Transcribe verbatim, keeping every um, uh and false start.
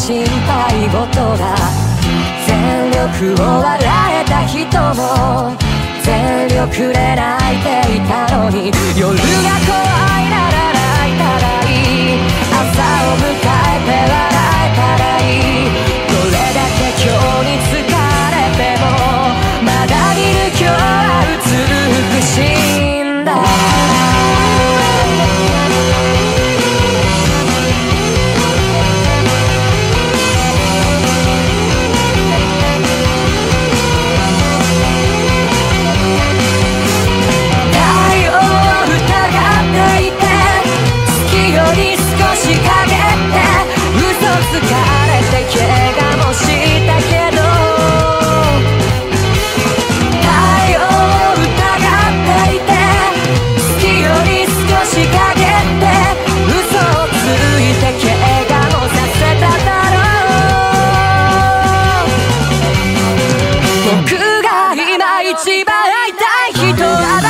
心配事だ。全力を笑えた人も全力で泣いていたのに、夜が怖いなら泣いたらいい、朝を迎えて笑えたらいい。どれだけ今日に疲れてもまだ見る今日は美しいんだ。僕が今一番会いたい人は